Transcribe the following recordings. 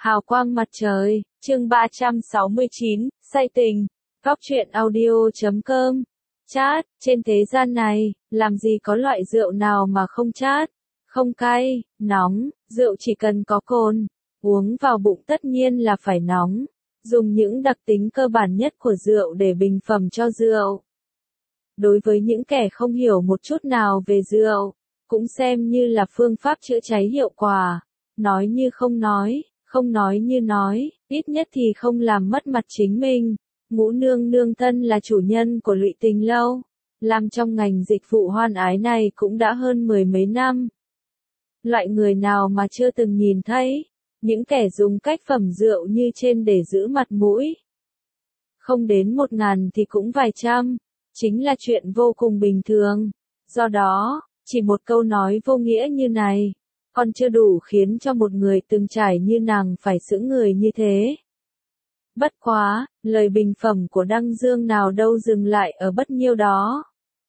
Hào quang mặt trời, chương 369, say tình, góc truyện audio.com. Chát, trên thế gian này, làm gì có loại rượu nào mà không chát, không cay, nóng, rượu chỉ cần có cồn, uống vào bụng tất nhiên là phải nóng, dùng những đặc tính cơ bản nhất của rượu để bình phẩm cho rượu. Đối với những kẻ không hiểu một chút nào về rượu, cũng xem như là phương pháp chữa cháy hiệu quả, nói như không nói. Không nói như nói, ít nhất thì không làm mất mặt chính mình. Ngũ nương nương thân là chủ nhân của Lụy Tình Lâu, làm trong ngành dịch vụ hoan ái này cũng đã hơn 10 mấy năm. Loại người nào mà chưa từng nhìn thấy, những kẻ dùng cách phẩm rượu như trên để giữ mặt mũi. Không đến 1.000 thì cũng vài trăm, chính là chuyện vô cùng bình thường. Do đó, chỉ một câu nói vô nghĩa như này, còn chưa đủ khiến cho một người từng trải như nàng phải sững người như thế. Bất quá, lời bình phẩm của Đăng Dương nào đâu dừng lại ở bất nhiêu đó.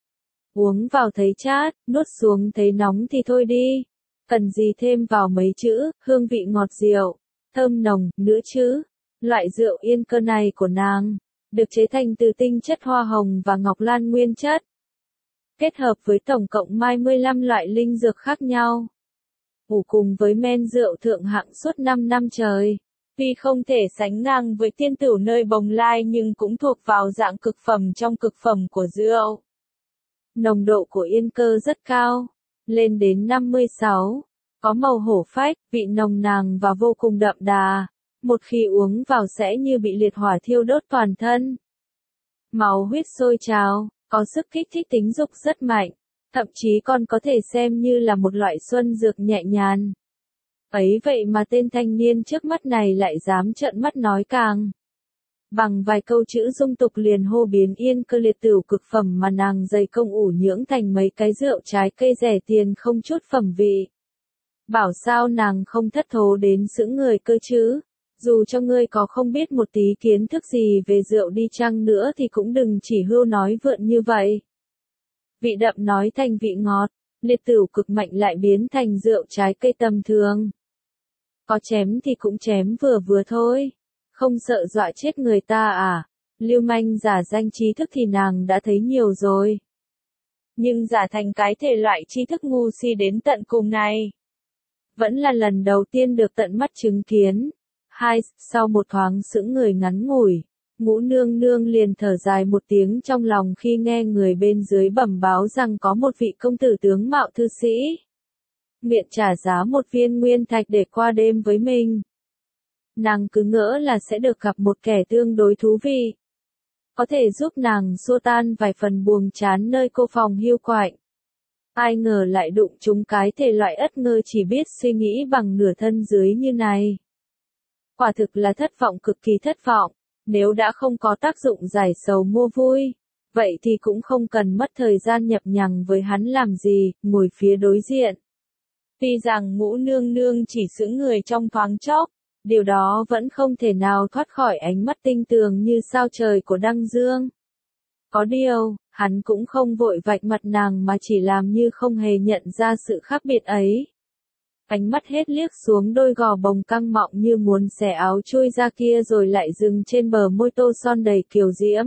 Uống vào thấy chát, nuốt xuống thấy nóng thì thôi đi. Cần gì thêm vào mấy chữ, hương vị ngọt rượu, thơm nồng, nữa chứ. Loại rượu Yên Cơ này của nàng, được chế thành từ tinh chất hoa hồng và ngọc lan nguyên chất. Kết hợp với tổng cộng 25 loại linh dược khác nhau. Ngủ cùng với men rượu thượng hạng suốt 5 năm trời. Tuy không thể sánh ngang với tiên tửu nơi Bồng Lai nhưng cũng thuộc vào dạng cực phẩm trong cực phẩm của rượu. Nồng độ của Yên Cơ rất cao, lên đến 56, có màu hổ phách, vị nồng nàn và vô cùng đậm đà. Một khi uống vào sẽ như bị liệt hỏa thiêu đốt toàn thân. Máu huyết sôi trào, có sức kích thích tính dục rất mạnh. Thậm chí còn có thể xem như là một loại xuân dược nhẹ nhàng. Ấy vậy mà tên thanh niên trước mắt này lại dám trợn mắt nói càng. Bằng vài câu chữ dung tục liền hô biến Yên Cơ liệt tửu cực phẩm mà nàng dày công ủ nhưỡng thành mấy cái rượu trái cây rẻ tiền không chút phẩm vị. Bảo sao nàng không thất thố đến sững người cơ chứ. Dù cho ngươi có không biết một tí kiến thức gì về rượu đi chăng nữa thì cũng đừng chỉ hưu nói vượn như vậy. Vị đậm nói thành vị ngọt, liệt tửu cực mạnh lại biến thành rượu trái cây tầm thường. Có chém thì cũng chém vừa vừa thôi, không sợ dọa chết người ta à, lưu manh giả danh trí thức thì nàng đã thấy nhiều rồi. Nhưng giả thành cái thể loại trí thức ngu si đến tận cùng này, vẫn là lần đầu tiên được tận mắt chứng kiến. Sau một thoáng sững người ngắn ngủi, Ngũ nương nương liền thở dài một tiếng trong lòng khi nghe người bên dưới bẩm báo rằng có một vị công tử tướng mạo thư sĩ. Nguyện trả giá một viên nguyên thạch để qua đêm với mình. Nàng cứ ngỡ là sẽ được gặp một kẻ tương đối thú vị. Có thể giúp nàng xua tan vài phần buồn chán nơi cô phòng hiu quạnh. Ai ngờ lại đụng trúng cái thể loại ất ngơ chỉ biết suy nghĩ bằng nửa thân dưới như này. Quả thực là thất vọng, cực kỳ thất vọng. Nếu đã không có tác dụng giải sầu mua vui, vậy thì cũng không cần mất thời gian nhập nhằng với hắn làm gì, ngồi phía đối diện. Tuy rằng Ngũ nương nương chỉ sững người trong thoáng chốc, điều đó vẫn không thể nào thoát khỏi ánh mắt tinh tường như sao trời của Đăng Dương. Có điều, hắn cũng không vội vạch mặt nàng mà chỉ làm như không hề nhận ra sự khác biệt ấy. Ánh mắt hết liếc xuống đôi gò bồng căng mọng như muốn xẻ áo chui ra kia rồi lại dừng trên bờ môi tô son đầy kiều diễm.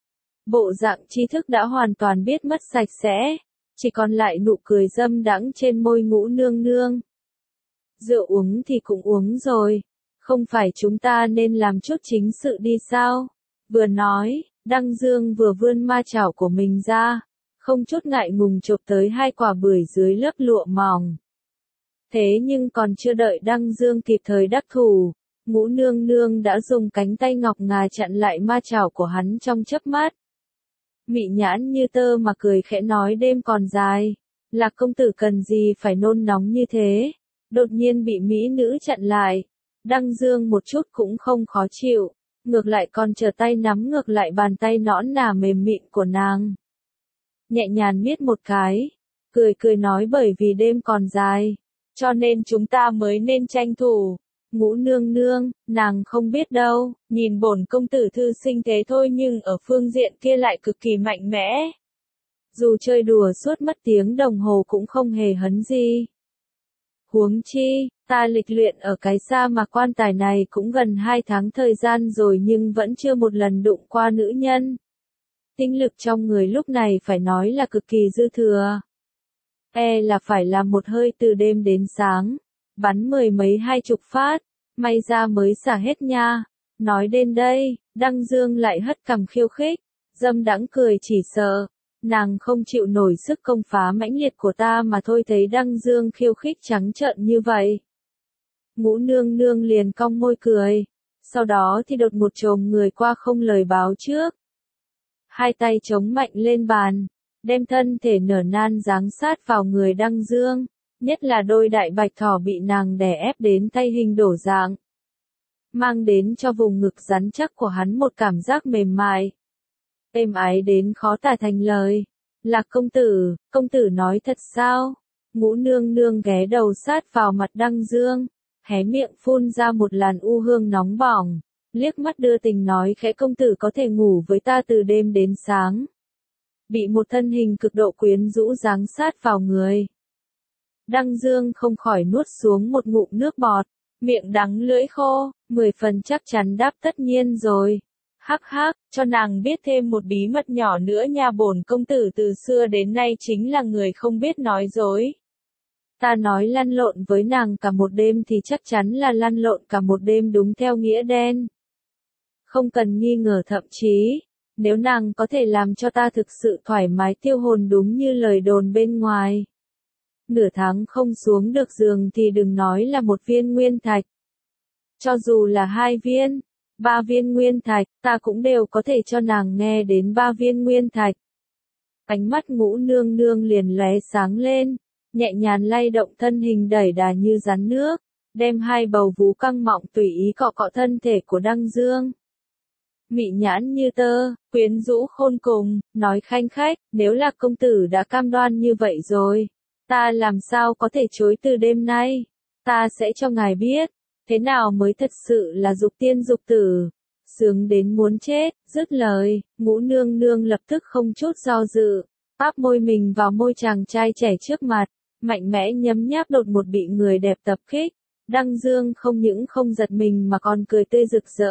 Bộ dạng trí thức đã hoàn toàn biết mất sạch sẽ, chỉ còn lại nụ cười dâm đãng trên môi Ngũ nương nương. Rượu uống thì cũng uống rồi, không phải chúng ta nên làm chút chính sự đi sao? Vừa nói, Đăng Dương vừa vươn ma chảo của mình ra, không chút ngại ngùng chộp tới 2 quả bưởi dưới lớp lụa mỏng. Thế nhưng còn chưa đợi Đăng Dương kịp thời đắc thủ, Ngũ nương nương đã dùng cánh tay ngọc ngà chặn lại ma chảo của hắn trong chớp mắt. Mị nhãn như tơ mà cười khẽ nói đêm còn dài, Lạc công tử cần gì phải nôn nóng như thế, đột nhiên bị mỹ nữ chặn lại. Đăng Dương một chút cũng không khó chịu, ngược lại còn trở tay nắm ngược lại bàn tay nõn nà mềm mịn của nàng. Nhẹ nhàng miết một cái, cười nói bởi vì đêm còn dài, cho nên chúng ta mới nên tranh thủ. Ngũ nương nương, nàng không biết đâu, nhìn bổn công tử thư sinh thế thôi nhưng ở phương diện kia lại cực kỳ mạnh mẽ. Dù chơi đùa suốt mất tiếng đồng hồ cũng không hề hấn gì. Huống chi, ta lịch luyện ở cái sa mạc quan tài này cũng gần 2 tháng thời gian rồi nhưng vẫn chưa một lần đụng qua nữ nhân. Tinh lực trong người lúc này phải nói là cực kỳ dư thừa. Là phải làm một hơi từ đêm đến sáng, bắn 10 mấy 20 phát, may ra mới xả hết nha. Nói đến đây, Đăng Dương lại hất cằm khiêu khích, dâm đãng cười chỉ sợ nàng không chịu nổi sức công phá mãnh liệt của ta mà thôi. Thấy Đăng Dương khiêu khích trắng trợn như vậy, Ngũ nương nương liền cong môi cười, sau đó thì đột một chồm người qua không lời báo trước. Hai tay chống mạnh lên bàn, đem thân thể nở nan giáng sát vào người Đăng Dương, nhất là đôi đại bạch thỏ bị nàng đè ép đến thay hình đổ dạng, mang đến cho vùng ngực rắn chắc của hắn một cảm giác mềm mại, êm ái đến khó tả thành lời. Lạc công tử nói thật sao? Ngũ nương nương ghé đầu sát vào mặt Đăng Dương, hé miệng phun ra một làn u hương nóng bỏng, liếc mắt đưa tình nói khẽ, công tử có thể ngủ với ta từ đêm đến sáng. Bị một thân hình cực độ quyến rũ giáng sát vào người, Đăng Dương không khỏi nuốt xuống một ngụm nước bọt, miệng đắng lưỡi khô, 10 phần chắc chắn đáp tất nhiên rồi. Hắc hắc, cho nàng biết thêm một bí mật nhỏ nữa nha, bổn công tử từ xưa đến nay chính là người không biết nói dối. Ta nói lăn lộn với nàng cả một đêm thì chắc chắn là lăn lộn cả một đêm đúng theo nghĩa đen. Không cần nghi ngờ, thậm chí, nếu nàng có thể làm cho ta thực sự thoải mái tiêu hồn đúng như lời đồn bên ngoài, nửa tháng không xuống được giường thì đừng nói là một viên nguyên thạch. Cho dù là 2 viên, 3 viên nguyên thạch, ta cũng đều có thể cho nàng nghe đến 3 viên nguyên thạch. Ánh mắt Ngũ nương nương liền lóe sáng lên, nhẹ nhàng lay động thân hình đẩy đà như rắn nước, đem hai bầu vú căng mọng tùy ý cọ cọ thân thể của Đăng Dương. Mị nhãn như tơ, quyến rũ khôn cùng, nói khanh khách, nếu là công tử đã cam đoan như vậy rồi, ta làm sao có thể chối từ đêm nay, ta sẽ cho ngài biết, thế nào mới thật sự là dục tiên dục tử, sướng đến muốn chết. Dứt lời, Ngũ nương nương lập tức không chút do dự, áp môi mình vào môi chàng trai trẻ trước mặt, mạnh mẽ nhấm nháp. Đột một bị người đẹp tập kích, Đăng Dương không những không giật mình mà còn cười tươi rực rỡ,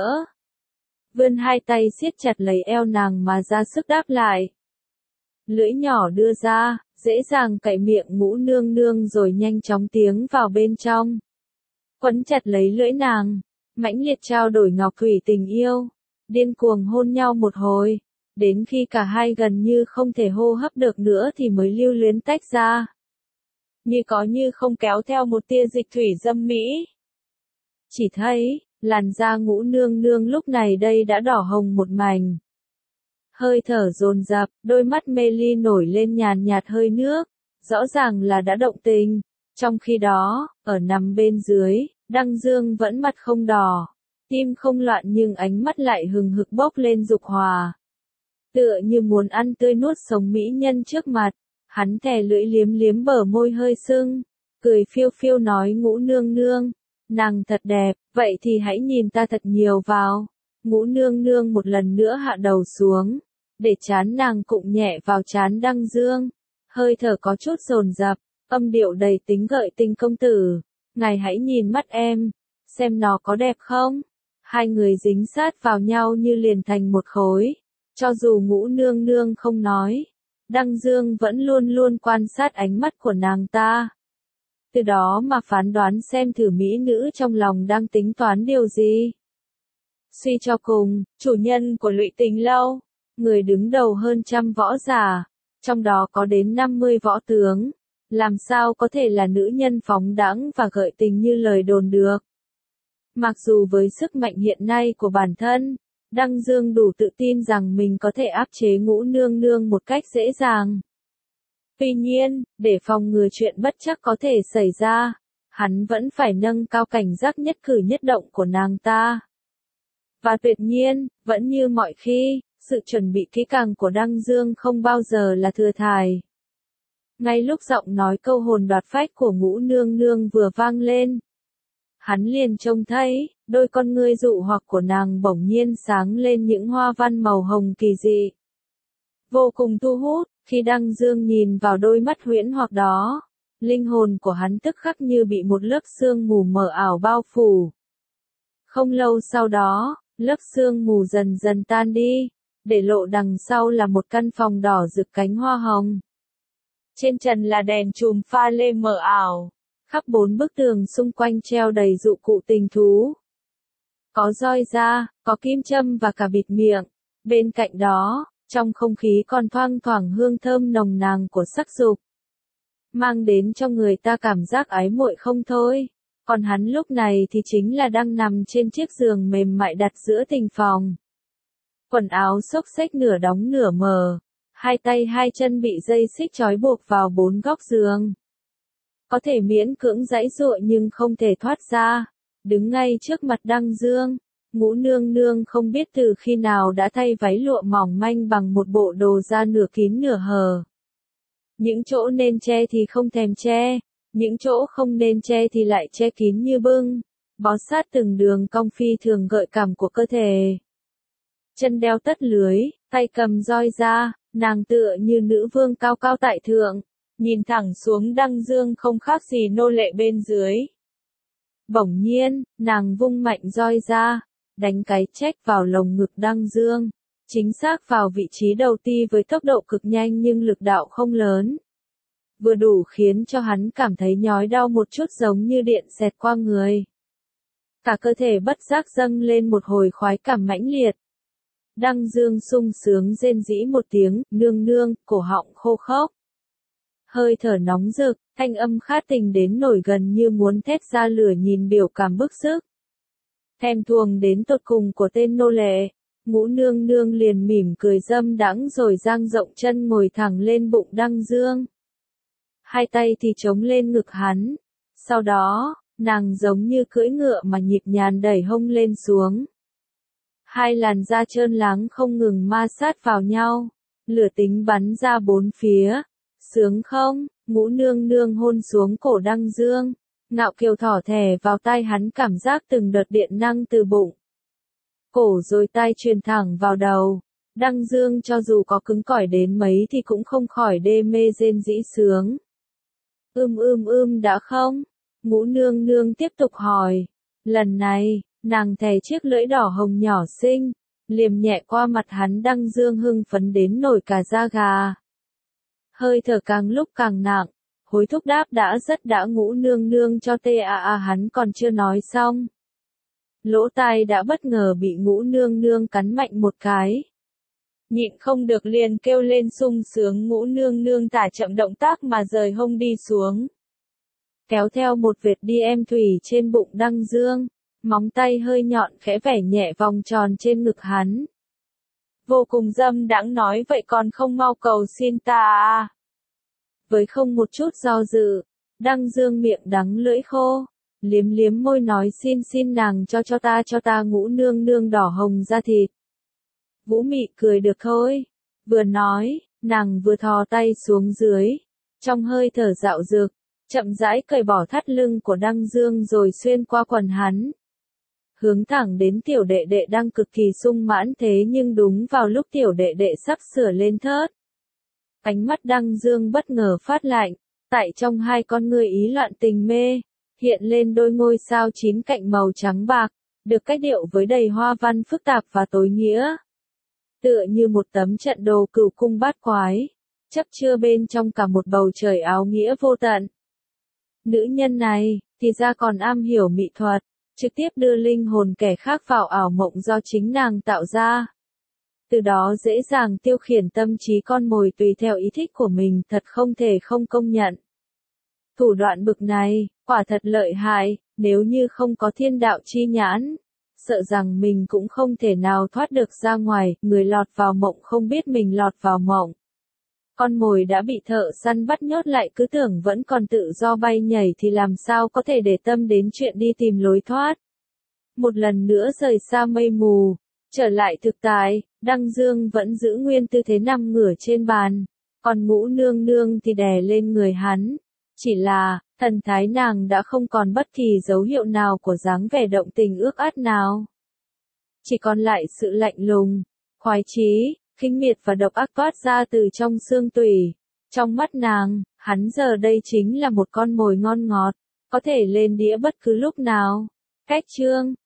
vươn hai tay siết chặt lấy eo nàng mà ra sức đáp lại. Lưỡi nhỏ đưa ra, dễ dàng cạy miệng Ngũ nương nương rồi nhanh chóng tiến vào bên trong, quấn chặt lấy lưỡi nàng, mãnh liệt trao đổi ngọc thủy tình yêu, điên cuồng hôn nhau một hồi, đến khi cả hai gần như không thể hô hấp được nữa thì mới lưu luyến tách ra. Như có như không kéo theo một tia dịch thủy dâm mỹ. Chỉ thấy, làn da Ngũ nương nương lúc này đây đã đỏ hồng một mảnh. Hơi thở dồn dập, đôi mắt mê ly nổi lên nhàn nhạt hơi nước, rõ ràng là đã động tình. Trong khi đó, ở nằm bên dưới, Đăng Dương vẫn mặt không đỏ, tim không loạn nhưng ánh mắt lại hừng hực bốc lên dục hòa. Tựa như muốn ăn tươi nuốt sống mỹ nhân trước mặt, hắn thè lưỡi liếm liếm bờ môi hơi sưng, cười phiêu phiêu nói, Ngũ nương nương, nàng thật đẹp, vậy thì hãy nhìn ta thật nhiều vào. Ngũ nương nương một lần nữa hạ đầu xuống, để trán nàng cụng nhẹ vào trán Đăng Dương, hơi thở có chút dồn dập, âm điệu đầy tính gợi tình, công tử, ngài hãy nhìn mắt em, xem nó có đẹp không? Hai người dính sát vào nhau như liền thành một khối, cho dù Ngũ nương nương không nói, Đăng Dương vẫn luôn luôn quan sát ánh mắt của nàng ta. Từ đó mà phán đoán xem thử mỹ nữ trong lòng đang tính toán điều gì. Suy cho cùng, chủ nhân của Lụy Tình Lâu, người đứng đầu hơn 100 võ giả, trong đó có đến 50 võ tướng, làm sao có thể là nữ nhân phóng đãng và gợi tình như lời đồn được. Mặc dù với sức mạnh hiện nay của bản thân, Đăng Dương đủ tự tin rằng mình có thể áp chế Ngũ nương nương một cách dễ dàng. Tuy nhiên, để phòng ngừa chuyện bất trắc có thể xảy ra, hắn vẫn phải nâng cao cảnh giác nhất cử nhất động của nàng ta. Và tuyệt nhiên, vẫn như mọi khi, sự chuẩn bị kỹ càng của Đăng Dương không bao giờ là thừa thải. Ngay lúc giọng nói câu hồn đoạt phách của Ngũ nương nương vừa vang lên, hắn liền trông thấy, đôi con ngươi dụ hoặc của nàng bỗng nhiên sáng lên những hoa văn màu hồng kỳ dị, vô cùng thu hút. Khi Đăng Dương nhìn vào đôi mắt huyễn hoặc đó, linh hồn của hắn tức khắc như bị một lớp sương mù mờ ảo bao phủ. Không lâu sau đó, lớp sương mù dần dần tan đi, để lộ đằng sau là một căn phòng đỏ rực cánh hoa hồng. Trên trần là đèn chùm pha lê mờ ảo, khắp 4 bức tường xung quanh treo đầy dụng cụ tình thú. Có roi da, có kim châm và cả bịt miệng. Bên cạnh đó, trong không khí còn thoang thoảng hương thơm nồng nàn của sắc dục, mang đến cho người ta cảm giác ái muội không thôi. Còn hắn lúc này thì chính là đang nằm trên chiếc giường mềm mại đặt giữa tình phòng. Quần áo xốc xếch nửa đóng nửa mở, hai tay hai chân bị dây xích trói buộc vào 4 góc giường. Có thể miễn cưỡng giãy giụa nhưng không thể thoát ra. Đứng ngay trước mặt Đăng Dương, Ngũ Nương Nương không biết từ khi nào đã thay váy lụa mỏng manh bằng một bộ đồ da nửa kín nửa hở. Những chỗ nên che thì không thèm che, những chỗ không nên che thì lại che kín như bưng, bó sát từng đường cong phi thường gợi cảm của cơ thể. Chân đeo tất lưới, tay cầm roi da, nàng tựa như nữ vương cao cao tại thượng, nhìn thẳng xuống Đăng Dương không khác gì nô lệ bên dưới. Bỗng nhiên, nàng vung mạnh roi ra, đánh cái chếch vào lồng ngực Đăng Dương, chính xác vào vị trí đầu ti với tốc độ cực nhanh nhưng lực đạo không lớn. Vừa đủ khiến cho hắn cảm thấy nhói đau một chút giống như điện xẹt qua người. Cả cơ thể bất giác dâng lên một hồi khoái cảm mãnh liệt. Đăng Dương sung sướng rên rỉ một tiếng, nương nương, cổ họng khô khốc. Hơi thở nóng rực, thanh âm khát tình đến nổi gần như muốn thét ra lửa nhìn biểu cảm bức sức. Thèm thuồng đến tột cùng của tên nô lệ, Ngũ Nương Nương liền mỉm cười dâm đãng rồi dang rộng chân ngồi thẳng lên bụng Đăng Dương. Hai tay thì chống lên ngực hắn. Sau đó, nàng giống như cưỡi ngựa mà nhịp nhàng đẩy hông lên xuống. Hai làn da trơn láng không ngừng ma sát vào nhau, lửa tính bắn ra 4 phía. Sướng không? Ngũ Nương Nương hôn xuống cổ Đăng Dương, ngạo kiều thỏ thẻ vào tai hắn cảm giác từng đợt điện năng từ bụng. Cổ rồi tai truyền thẳng vào đầu. Đăng Dương cho dù có cứng cỏi đến mấy thì cũng không khỏi đê mê rên rỉ sướng. Đã không? Ngũ Nương Nương tiếp tục hỏi. Lần này, nàng thè chiếc lưỡi đỏ hồng nhỏ xinh, liềm nhẹ qua mặt hắn. Đăng Dương hưng phấn đến nổi cả da gà. Hơi thở càng lúc càng nặng, hối thúc đáp đã Ngũ Nương Nương cho hắn còn chưa nói xong. Lỗ tai đã bất ngờ bị Ngũ Nương Nương cắn mạnh một cái. Nhịn không được liền kêu lên sung sướng. Ngũ Nương Nương thả chậm động tác mà rời hông đi xuống. Kéo theo một vệt đi em thủy trên bụng Đăng Dương, móng tay hơi nhọn khẽ vẽ nhẹ vòng tròn trên ngực hắn. Vô cùng dâm đãng nói vậy còn không mau cầu xin ta à. Với không một chút do dự, Đăng Dương miệng đắng lưỡi khô, liếm liếm môi nói xin nàng cho ta. Ngũ Nương Nương đỏ hồng da thịt. Vũ Mị cười được thôi. Vừa nói, nàng vừa thò tay xuống dưới, trong hơi thở dạo dực, chậm rãi cởi bỏ thắt lưng của Đăng Dương rồi xuyên qua quần hắn. Hướng thẳng đến tiểu đệ đệ đang cực kỳ sung mãn thế nhưng đúng vào lúc tiểu đệ đệ sắp sửa lên thớt. Ánh mắt Đăng Dương bất ngờ phát lạnh, tại trong hai con ngươi ý loạn tình mê, hiện lên đôi ngôi sao 9 cạnh màu trắng bạc, được cách điệu với đầy hoa văn phức tạp và tối nghĩa. Tựa như một tấm trận đồ cửu cung bát quái, chấp chứa bên trong cả một bầu trời áo nghĩa vô tận. Nữ nhân này, thì ra còn am hiểu mỹ thuật, trực tiếp đưa linh hồn kẻ khác vào ảo mộng do chính nàng tạo ra. Từ đó dễ dàng tiêu khiển tâm trí con mồi tùy theo ý thích của mình, thật không thể không công nhận. Thủ đoạn bực này, quả thật lợi hại, nếu như không có thiên đạo chi nhãn, sợ rằng mình cũng không thể nào thoát được ra ngoài. Người lọt vào mộng không biết mình lọt vào mộng. Con mồi đã bị thợ săn bắt nhốt lại cứ tưởng vẫn còn tự do bay nhảy thì làm sao có thể để tâm đến chuyện đi tìm lối thoát. Một lần nữa rời xa mây mù, trở lại thực tại, Đăng Dương vẫn giữ nguyên tư thế nằm ngửa trên bàn, còn Ngũ Nương Nương thì đè lên người hắn. Chỉ là, thần thái nàng đã không còn bất kỳ dấu hiệu nào của dáng vẻ động tình ước át nào. Chỉ còn lại sự lạnh lùng, khoái chí, khinh miệt và độc ác toát ra từ trong xương tủy. Trong mắt nàng, hắn giờ đây chính là một con mồi ngon ngọt, có thể lên đĩa bất cứ lúc nào. Cách chương